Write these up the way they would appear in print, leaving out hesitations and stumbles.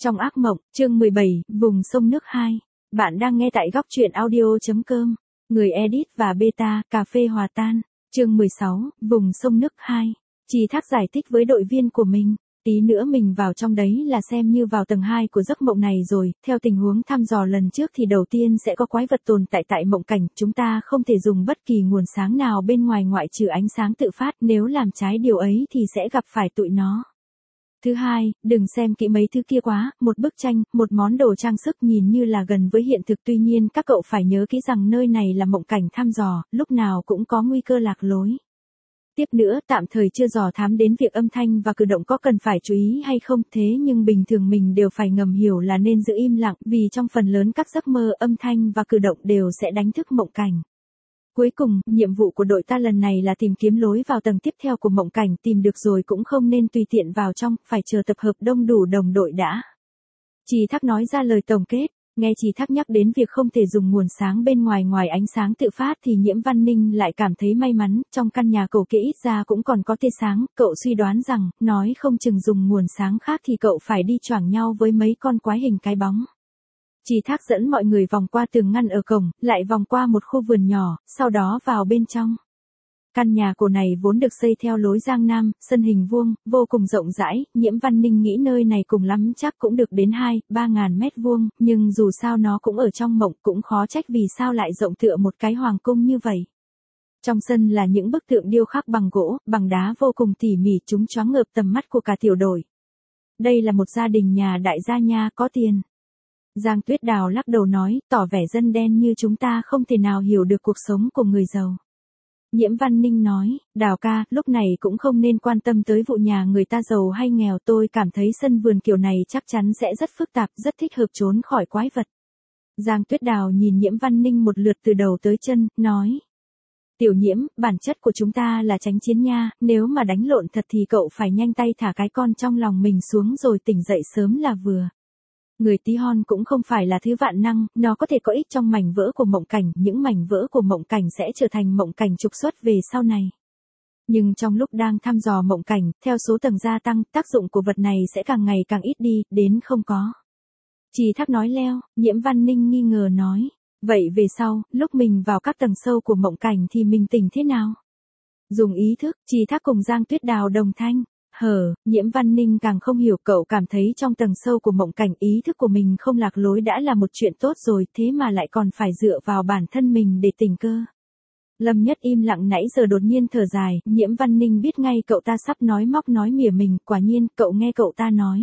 Trong ác mộng, chương 17, vùng sông nước 2. Bạn đang nghe tại góc truyện audio.com. Người edit và beta, cà phê hòa tan. Chương 16, vùng sông nước 2. Trì Thác giải thích với đội viên của mình. Tí nữa mình vào trong đấy là xem như vào tầng 2 của giấc mộng này rồi, theo tình huống thăm dò lần trước thì đầu tiên sẽ có quái vật tồn tại mộng cảnh, chúng ta không thể dùng bất kỳ nguồn sáng nào bên ngoài ngoại trừ ánh sáng tự phát, nếu làm trái điều ấy thì sẽ gặp phải tụi nó. Thứ hai, đừng xem kỹ mấy thứ kia quá, một bức tranh, một món đồ trang sức nhìn như là gần với hiện thực, tuy nhiên các cậu phải nhớ kỹ rằng nơi này là mộng cảnh thăm dò, lúc nào cũng có nguy cơ lạc lối. Tiếp nữa, tạm thời chưa dò thám đến việc âm thanh và cử động có cần phải chú ý hay không, thế nhưng bình thường mình đều phải ngầm hiểu là nên giữ im lặng, vì trong phần lớn các giấc mơ âm thanh và cử động đều sẽ đánh thức mộng cảnh. Cuối cùng, nhiệm vụ của đội ta lần này là tìm kiếm lối vào tầng tiếp theo của mộng cảnh, tìm được rồi cũng không nên tùy tiện vào trong, phải chờ tập hợp đông đủ đồng đội đã. Trì Thác nói ra lời tổng kết, nghe Trì Thác nhắc đến việc không thể dùng nguồn sáng bên ngoài ánh sáng tự phát thì Nhiễm Văn Ninh lại cảm thấy may mắn, trong căn nhà cậu kia ít ra cũng còn có tia sáng, cậu suy đoán rằng, nói không chừng dùng nguồn sáng khác thì cậu phải đi choảng nhau với mấy con quái hình cái bóng. Trì Thác dẫn mọi người vòng qua tường ngăn ở cổng, lại vòng qua một khu vườn nhỏ, sau đó vào bên trong. Căn nhà cổ này vốn được xây theo lối Giang Nam, sân hình vuông, vô cùng rộng rãi, Nhiễm Văn Ninh nghĩ nơi này cùng lắm chắc cũng được đến 2-3 ngàn mét vuông, nhưng dù sao nó cũng ở trong mộng, cũng khó trách vì sao lại rộng tựa một cái hoàng cung như vậy. Trong sân là những bức tượng điêu khắc bằng gỗ, bằng đá vô cùng tỉ mỉ, chúng choáng ngợp tầm mắt của cả tiểu đội. Đây là một gia đình nhà đại gia nha, có tiền. Giang Tuyết Đào lắc đầu nói, tỏ vẻ dân đen như chúng ta không thể nào hiểu được cuộc sống của người giàu. Nhiễm Văn Ninh nói, Đào ca, lúc này cũng không nên quan tâm tới vụ nhà người ta giàu hay nghèo, tôi cảm thấy sân vườn kiểu này chắc chắn sẽ rất phức tạp, rất thích hợp trốn khỏi quái vật. Giang Tuyết Đào nhìn Nhiễm Văn Ninh một lượt từ đầu tới chân, nói. Tiểu Nhiễm, bản chất của chúng ta là tránh chiến nha, nếu mà đánh lộn thật thì cậu phải nhanh tay thả cái con trong lòng mình xuống rồi tỉnh dậy sớm là vừa. Người tí hon cũng không phải là thứ vạn năng, nó có thể có ích trong mảnh vỡ của mộng cảnh, những mảnh vỡ của mộng cảnh sẽ trở thành mộng cảnh trục xuất về sau này. Nhưng trong lúc đang thăm dò mộng cảnh, theo số tầng gia tăng, tác dụng của vật này sẽ càng ngày càng ít đi, đến không có. Trì Thác nói leo, Nhiễm Văn Ninh nghi ngờ nói, vậy về sau, lúc mình vào các tầng sâu của mộng cảnh thì mình tỉnh thế nào? Dùng ý thức, Trì Thác cùng Giang Tuyết Đào đồng thanh. Nhiễm Văn Ninh càng không hiểu, cậu cảm thấy trong tầng sâu của mộng cảnh ý thức của mình không lạc lối đã là một chuyện tốt rồi, thế mà lại còn phải dựa vào bản thân mình để tỉnh cơ. Lâm Nhất im lặng nãy giờ đột nhiên thở dài, Nhiễm Văn Ninh biết ngay cậu ta sắp nói móc nói mỉa mình, quả nhiên, cậu nghe cậu ta nói.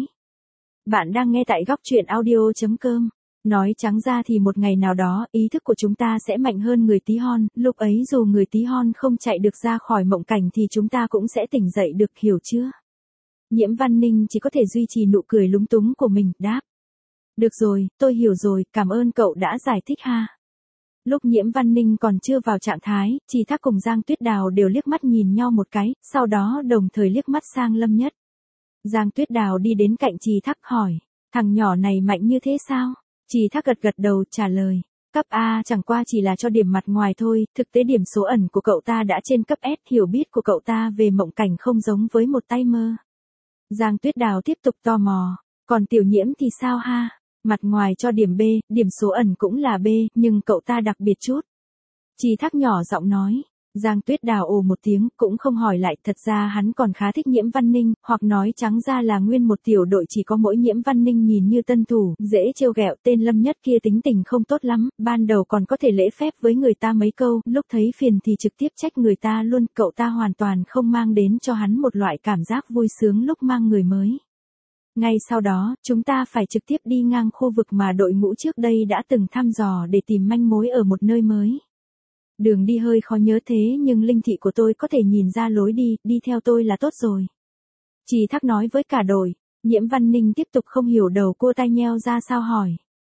Bạn đang nghe tại góc truyện audio.com. Nói trắng ra thì một ngày nào đó, ý thức của chúng ta sẽ mạnh hơn người tí hon, lúc ấy dù người tí hon không chạy được ra khỏi mộng cảnh thì chúng ta cũng sẽ tỉnh dậy được, hiểu chưa? Nhiễm Văn Ninh chỉ có thể duy trì nụ cười lúng túng của mình, đáp. Được rồi, tôi hiểu rồi, cảm ơn cậu đã giải thích ha. Lúc Nhiễm Văn Ninh còn chưa vào trạng thái, Trì Thác cùng Giang Tuyết Đào đều liếc mắt nhìn nhau một cái, sau đó đồng thời liếc mắt sang Lâm Nhất. Giang Tuyết Đào đi đến cạnh Trì Thác hỏi, thằng nhỏ này mạnh như thế sao? Trì Thác gật đầu trả lời, cấp A chẳng qua chỉ là cho điểm mặt ngoài thôi, thực tế điểm số ẩn của cậu ta đã trên cấp S, hiểu biết của cậu ta về mộng cảnh không giống với một tay mơ. Giang Tuyết Đào tiếp tục tò mò, còn Tiểu Nhiễm thì sao ha? Mặt ngoài cho điểm B, điểm số ẩn cũng là B, nhưng cậu ta đặc biệt chút. Trì Thác nhỏ giọng nói. Giang Tuyết Đào ồ một tiếng, cũng không hỏi lại, thật ra hắn còn khá thích Nhiễm Văn Ninh, hoặc nói trắng ra là nguyên một tiểu đội chỉ có mỗi Nhiễm Văn Ninh nhìn như tân thủ, dễ trêu ghẹo, tên Lâm Nhất kia tính tình không tốt lắm, ban đầu còn có thể lễ phép với người ta mấy câu, lúc thấy phiền thì trực tiếp trách người ta luôn, cậu ta hoàn toàn không mang đến cho hắn một loại cảm giác vui sướng lúc mang người mới. Ngay sau đó, chúng ta phải trực tiếp đi ngang khu vực mà đội ngũ trước đây đã từng thăm dò để tìm manh mối ở một nơi mới. Đường đi hơi khó nhớ thế nhưng linh thị của tôi có thể nhìn ra lối đi, đi theo tôi là tốt rồi. Trì Thác nói với cả đội. Nhiễm Văn Ninh tiếp tục không hiểu, đầu cô tai nheo ra sao hỏi.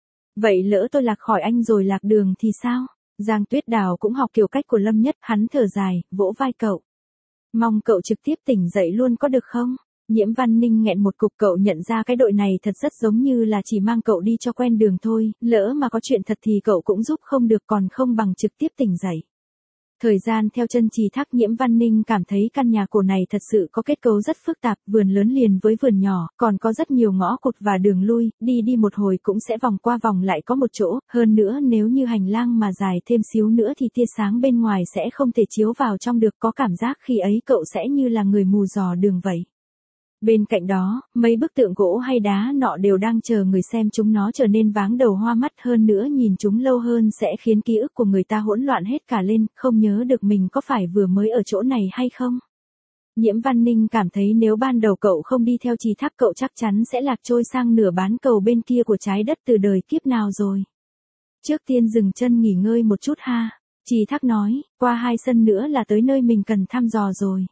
Vậy lỡ tôi lạc khỏi anh rồi lạc đường thì sao? Giang Tuyết Đào cũng học kiểu cách của Lâm Nhất, hắn thở dài, vỗ vai cậu. Mong cậu trực tiếp tỉnh dậy luôn có được không? Nhiễm Văn Ninh nghẹn một cục, cậu nhận ra cái đội này thật rất giống như là chỉ mang cậu đi cho quen đường thôi, lỡ mà có chuyện thật thì cậu cũng giúp không được, còn không bằng trực tiếp tỉnh dậy. Thời gian theo chân Trì Thác, Nhiễm Văn Ninh cảm thấy căn nhà cổ này thật sự có kết cấu rất phức tạp, vườn lớn liền với vườn nhỏ, còn có rất nhiều ngõ cụt và đường lui, đi một hồi cũng sẽ vòng qua vòng lại có một chỗ, hơn nữa nếu như hành lang mà dài thêm xíu nữa thì tia sáng bên ngoài sẽ không thể chiếu vào trong được, có cảm giác khi ấy cậu sẽ như là người mù dò đường vậy. Bên cạnh đó, mấy bức tượng gỗ hay đá nọ đều đang chờ người xem chúng nó trở nên váng đầu hoa mắt, hơn nữa nhìn chúng lâu hơn sẽ khiến ký ức của người ta hỗn loạn hết cả lên, không nhớ được mình có phải vừa mới ở chỗ này hay không. Nhiễm Văn Ninh cảm thấy nếu ban đầu cậu không đi theo Trì Thác cậu chắc chắn sẽ lạc trôi sang nửa bán cầu bên kia của trái đất từ đời kiếp nào rồi. Trước tiên dừng chân nghỉ ngơi một chút ha, Trì Thác nói, qua 2 sân nữa là tới nơi mình cần thăm dò rồi.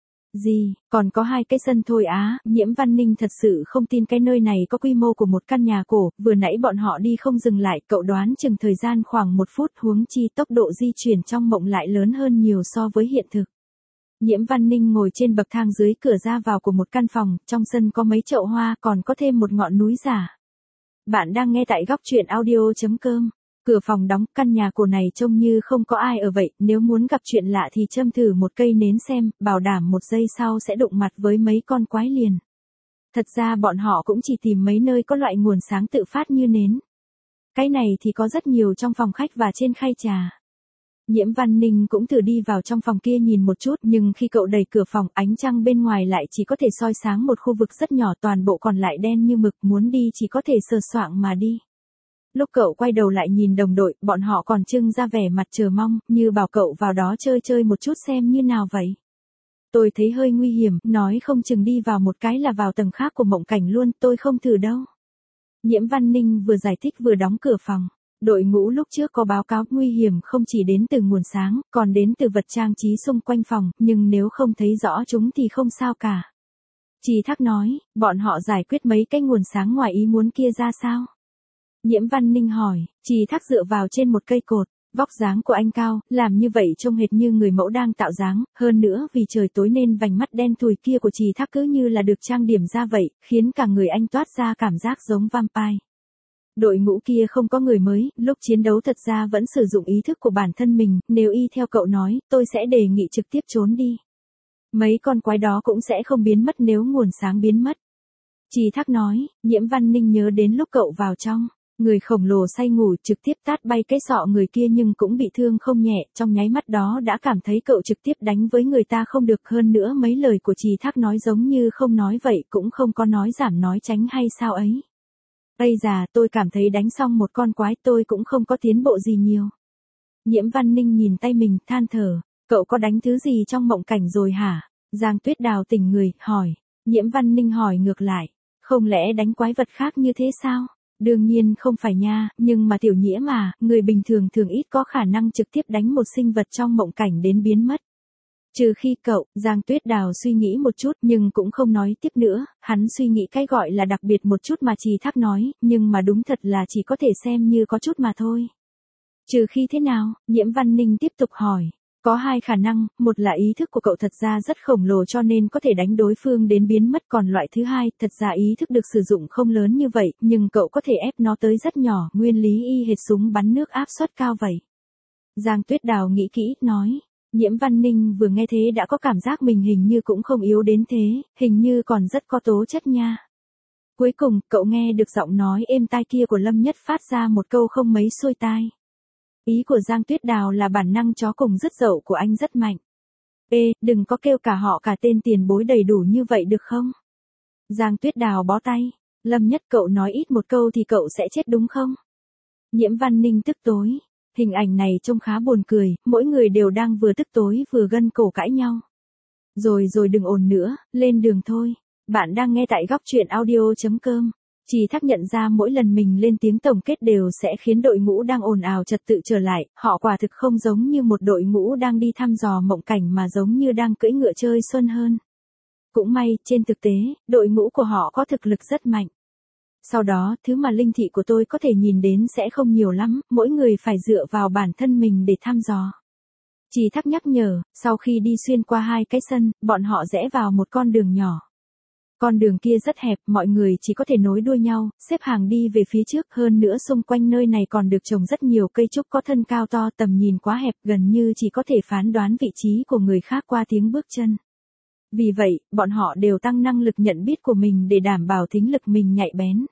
Gì, còn có 2 cái sân thôi á, Nhiễm Văn Ninh thật sự không tin cái nơi này có quy mô của một căn nhà cổ, vừa nãy bọn họ đi không dừng lại, cậu đoán chừng thời gian khoảng 1 phút, huống chi tốc độ di chuyển trong mộng lại lớn hơn nhiều so với hiện thực. Nhiễm Văn Ninh ngồi trên bậc thang dưới cửa ra vào của một căn phòng, trong sân có mấy chậu hoa, còn có thêm một ngọn núi giả. Bạn đang nghe tại góc truyện audio.com. Cửa phòng đóng, căn nhà cổ này trông như không có ai ở vậy, nếu muốn gặp chuyện lạ thì châm thử một cây nến xem, bảo đảm 1 giây sau sẽ đụng mặt với mấy con quái liền. Thật ra bọn họ cũng chỉ tìm mấy nơi có loại nguồn sáng tự phát như nến. Cái này thì có rất nhiều trong phòng khách và trên khay trà. Nhiễm Văn Ninh cũng thử đi vào trong phòng kia nhìn một chút, nhưng khi cậu đẩy cửa phòng, ánh trăng bên ngoài lại chỉ có thể soi sáng một khu vực rất nhỏ, toàn bộ còn lại đen như mực, muốn đi chỉ có thể sờ soạng mà đi. Lúc cậu quay đầu lại nhìn đồng đội, bọn họ còn trưng ra vẻ mặt chờ mong, như bảo cậu vào đó chơi một chút xem như nào vậy. Tôi thấy hơi nguy hiểm, nói không chừng đi vào một cái là vào tầng khác của mộng cảnh luôn, tôi không thử đâu. Nhiễm Văn Ninh vừa giải thích vừa đóng cửa phòng. Đội ngũ lúc trước có báo cáo nguy hiểm không chỉ đến từ nguồn sáng, còn đến từ vật trang trí xung quanh phòng, nhưng nếu không thấy rõ chúng thì không sao cả. Trì Thác nói, bọn họ giải quyết mấy cái nguồn sáng ngoài ý muốn kia ra sao? Nhiễm Văn Ninh hỏi, Trì Thác dựa vào trên một cây cột, vóc dáng của anh cao, làm như vậy trông hệt như người mẫu đang tạo dáng, hơn nữa vì trời tối nên vành mắt đen thùi kia của Trì Thác cứ như là được trang điểm ra vậy, khiến cả người anh toát ra cảm giác giống vampire. Đội ngũ kia không có người mới, lúc chiến đấu thật ra vẫn sử dụng ý thức của bản thân mình, nếu y theo cậu nói, tôi sẽ đề nghị trực tiếp trốn đi. Mấy con quái đó cũng sẽ không biến mất nếu nguồn sáng biến mất. Trì Thác nói, Nhiễm Văn Ninh nhớ đến lúc cậu vào trong. Người khổng lồ say ngủ trực tiếp tát bay cái sọ người kia nhưng cũng bị thương không nhẹ, trong nháy mắt đó đã cảm thấy cậu trực tiếp đánh với người ta không được, hơn nữa mấy lời của Trì Thác nói giống như không nói vậy, cũng không có nói giảm nói tránh hay sao ấy. Bây giờ tôi cảm thấy đánh xong một con quái tôi cũng không có tiến bộ gì nhiều. Nhiễm Văn Ninh nhìn tay mình, than thở, cậu có đánh thứ gì trong mộng cảnh rồi hả? Giang Tuyết Đào tỉnh người, hỏi. Nhiễm Văn Ninh hỏi ngược lại, không lẽ đánh quái vật khác như thế sao? Đương nhiên không phải nha, nhưng mà Tiểu Nhiễm mà, người bình thường thường ít có khả năng trực tiếp đánh một sinh vật trong mộng cảnh đến biến mất. Trừ khi cậu, Giang Tuyết Đào suy nghĩ một chút nhưng cũng không nói tiếp nữa, hắn suy nghĩ cái gọi là đặc biệt một chút mà Trì Thác nói, nhưng mà đúng thật là chỉ có thể xem như có chút mà thôi. Trừ khi thế nào, Nhiễm Văn Ninh tiếp tục hỏi. Có 2 khả năng, một là ý thức của cậu thật ra rất khổng lồ cho nên có thể đánh đối phương đến biến mất, còn loại thứ hai, thật ra ý thức được sử dụng không lớn như vậy, nhưng cậu có thể ép nó tới rất nhỏ, nguyên lý y hệt súng bắn nước áp suất cao vậy. Giang Tuyết Đào nghĩ kỹ, nói. Nhiễm Văn Ninh vừa nghe thế đã có cảm giác mình hình như cũng không yếu đến thế, hình như còn rất có tố chất nha. Cuối cùng, cậu nghe được giọng nói êm tai kia của Lâm Nhất phát ra một câu không mấy xuôi tai. Ý của Giang Tuyết Đào là bản năng chó cùng dứt dậu của anh rất mạnh. Ê, đừng có kêu cả họ cả tên tiền bối đầy đủ như vậy được không? Giang Tuyết Đào bó tay. Lâm Nhất, cậu nói ít một câu thì cậu sẽ chết đúng không? Nhiễm Văn Ninh tức tối. Hình ảnh này trông khá buồn cười, mỗi người đều đang vừa tức tối vừa gân cổ cãi nhau. Rồi đừng ồn nữa, lên đường thôi. Bạn đang nghe tại góc truyện audio.com. Trì Thác nhận ra mỗi lần mình lên tiếng tổng kết đều sẽ khiến đội ngũ đang ồn ào trật tự trở lại, họ quả thực không giống như một đội ngũ đang đi thăm dò mộng cảnh mà giống như đang cưỡi ngựa chơi xuân hơn. Cũng may, trên thực tế, đội ngũ của họ có thực lực rất mạnh. Sau đó, thứ mà linh thị của tôi có thể nhìn đến sẽ không nhiều lắm, mỗi người phải dựa vào bản thân mình để thăm dò. Trì Thác nhắc nhở, sau khi đi xuyên qua 2 cái sân, bọn họ rẽ vào một con đường nhỏ. Con đường kia rất hẹp, mọi người chỉ có thể nối đuôi nhau, xếp hàng đi về phía trước, hơn nữa xung quanh nơi này còn được trồng rất nhiều cây trúc có thân cao to, tầm nhìn quá hẹp, gần như chỉ có thể phán đoán vị trí của người khác qua tiếng bước chân. Vì vậy, bọn họ đều tăng năng lực nhận biết của mình để đảm bảo thính lực mình nhạy bén.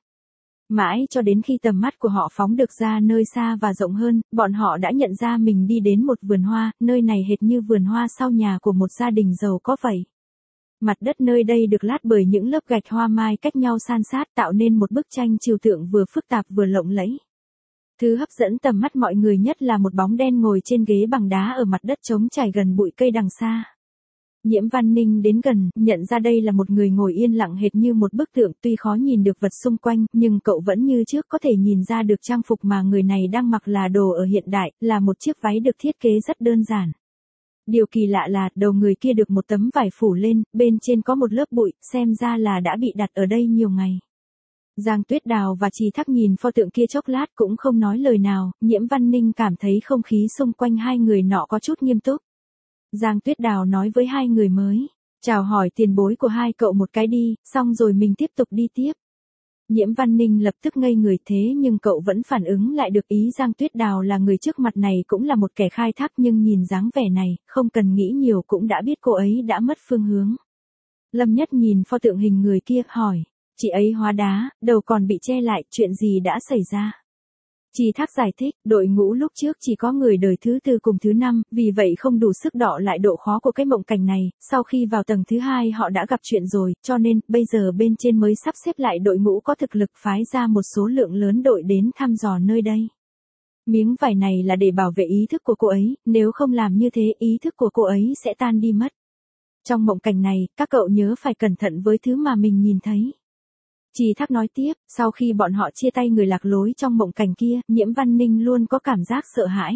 Mãi cho đến khi tầm mắt của họ phóng được ra nơi xa và rộng hơn, bọn họ đã nhận ra mình đi đến một vườn hoa, nơi này hệt như vườn hoa sau nhà của một gia đình giàu có vậy. Mặt đất nơi đây được lát bởi những lớp gạch hoa mai cách nhau san sát tạo nên một bức tranh trừu tượng vừa phức tạp vừa lộng lẫy. Thứ hấp dẫn tầm mắt mọi người nhất là một bóng đen ngồi trên ghế bằng đá ở mặt đất trống trải gần bụi cây đằng xa. Nhiễm Văn Ninh đến gần, nhận ra đây là một người ngồi yên lặng hệt như một bức tượng, tuy khó nhìn được vật xung quanh, nhưng cậu vẫn như trước có thể nhìn ra được trang phục mà người này đang mặc là đồ ở hiện đại, là một chiếc váy được thiết kế rất đơn giản. Điều kỳ lạ là, đầu người kia được một tấm vải phủ lên, bên trên có một lớp bụi, xem ra là đã bị đặt ở đây nhiều ngày. Giang Tuyết Đào và Trì Thác nhìn pho tượng kia chốc lát cũng không nói lời nào, Nhiễm Văn Ninh cảm thấy không khí xung quanh hai người nọ có chút nghiêm túc. Giang Tuyết Đào nói với hai người mới, chào hỏi tiền bối của hai cậu một cái đi, xong rồi mình tiếp tục đi tiếp. Nhiễm Văn Ninh lập tức ngây người, thế nhưng cậu vẫn phản ứng lại được ý Giang Tuyết Đào là người trước mặt này cũng là một kẻ khai thác, nhưng nhìn dáng vẻ này, không cần nghĩ nhiều cũng đã biết cô ấy đã mất phương hướng. Lâm Nhất nhìn pho tượng hình người kia, hỏi, chị ấy hóa đá, đầu còn bị che lại, chuyện gì đã xảy ra? Trì Thác giải thích, đội ngũ lúc trước chỉ có người đời thứ 4 cùng thứ 5, vì vậy không đủ sức đọ lại độ khó của cái mộng cảnh này, sau khi vào tầng thứ 2 họ đã gặp chuyện rồi, cho nên, bây giờ bên trên mới sắp xếp lại đội ngũ có thực lực phái ra một số lượng lớn đội đến thăm dò nơi đây. Miếng vải này là để bảo vệ ý thức của cô ấy, nếu không làm như thế ý thức của cô ấy sẽ tan đi mất. Trong mộng cảnh này, các cậu nhớ phải cẩn thận với thứ mà mình nhìn thấy. Trì Thác nói tiếp, sau khi bọn họ chia tay người lạc lối trong mộng cảnh kia, Nhiễm Văn Ninh luôn có cảm giác sợ hãi.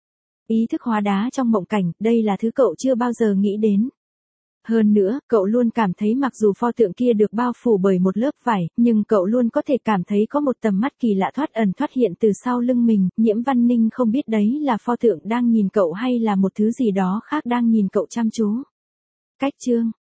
Ý thức hóa đá trong mộng cảnh, đây là thứ cậu chưa bao giờ nghĩ đến. Hơn nữa, cậu luôn cảm thấy mặc dù pho tượng kia được bao phủ bởi một lớp vải, nhưng cậu luôn có thể cảm thấy có một tầm mắt kỳ lạ thoát ẩn thoát hiện từ sau lưng mình. Nhiễm Văn Ninh không biết đấy là pho tượng đang nhìn cậu hay là một thứ gì đó khác đang nhìn cậu chăm chú. Cách chương